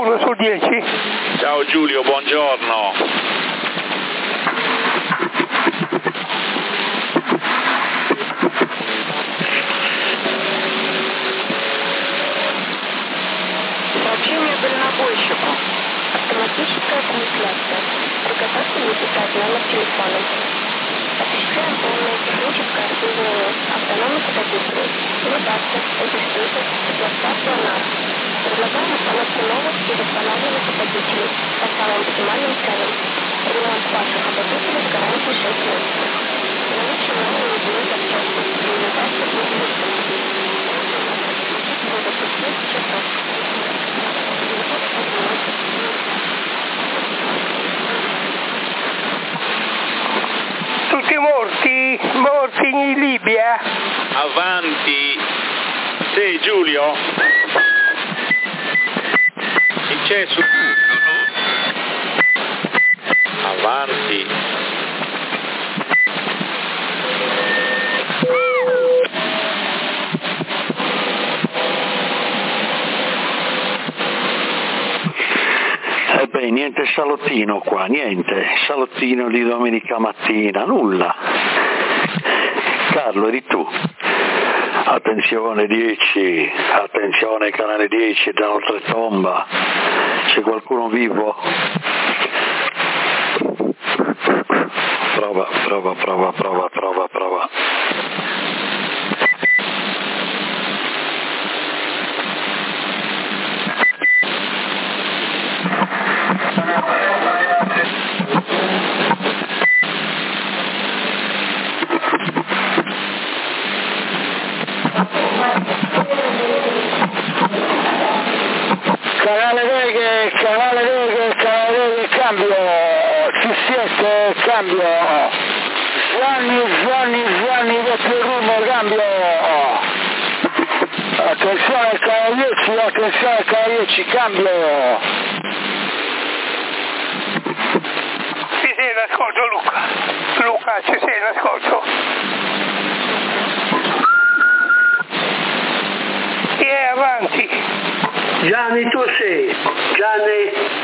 1 su 10. Ciao Giulio, buongiorno. Сообщение дальнобойщику. Автоматическая трансляция. Приготовься записать номер телефона. Осуществляем полное техническое обслуживание автономных водителей. Редактор, регистратор, эксплуатация нас. Предлагаем установку новых и восстанавливать отопителей по самым оптимальным ценам. Ремонт ваших отопителей с гарантией 6 месяцев. Наличие нового будет запчасти. Реализация будет бесплатна. Допустить часов. Tutti morti in Libia. Avanti. Sì, Giulio? Il cesso. Avanti. Beh, niente salottino qua, niente, salottino di domenica mattina, nulla. Carlo, eri tu. Attenzione 10, attenzione canale 10 da Oltretomba, c'è qualcuno vivo? Prova. Canale Veghe, cambio, ci siete, cambio, Gianni, doppio rumbo, cambio, attenzione canale 10, cambio. Ci sei in ascolto Luca, ci sei in ascolto. E avanti. Gianni, tu sei, Gianni.